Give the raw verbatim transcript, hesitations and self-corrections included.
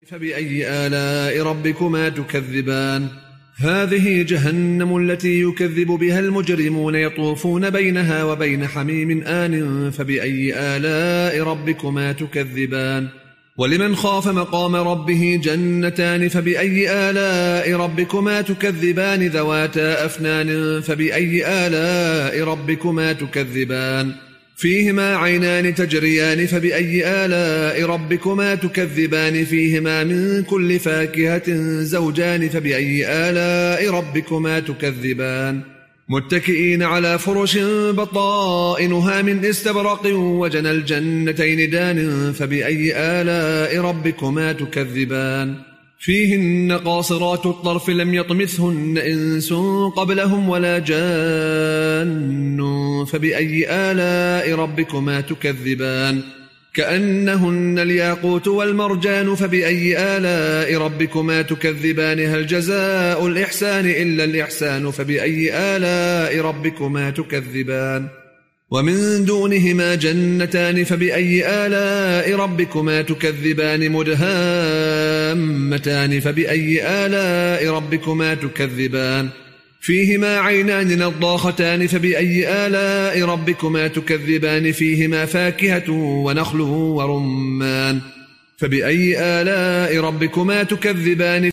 فبأي آلاء ربكما تكذبان هذه جهنم التي يكذب بها المجرمون يطوفون بينها وبين حميم آن فبأي آلاء ربكما تكذبان ولمن خاف مقام ربه جنتان فبأي آلاء ربكما تكذبان ذواتا أفنان فبأي آلاء ربكما تكذبان فيهما عينان تجريان فبأي آلاء ربكما تكذبان فيهما من كل فاكهة زوجان فبأي آلاء ربكما تكذبان متكئين على فرش بطائنها من استبرق وجنى الجنتين دان فبأي آلاء ربكما تكذبان فيهن قاصرات الطرف لم يطمثهن إنس قبلهم ولا جان فبأي آلاء ربكما تكذبان كأنهن الياقوت والمرجان فبأي آلاء ربكما تكذبان هل جزاء الإحسان إلا الإحسان فبأي آلاء ربكما تكذبان ومن دونهما جنتان فبأي آلاء ربكما تكذبان مدهامتان فبأي آلاء ربكما تكذبان فيهما عينان نضاختان فبأي آلاء ربكما تكذبان فيهما فاكهة ونخل ورمان فبأي آلاء ربكما تكذبان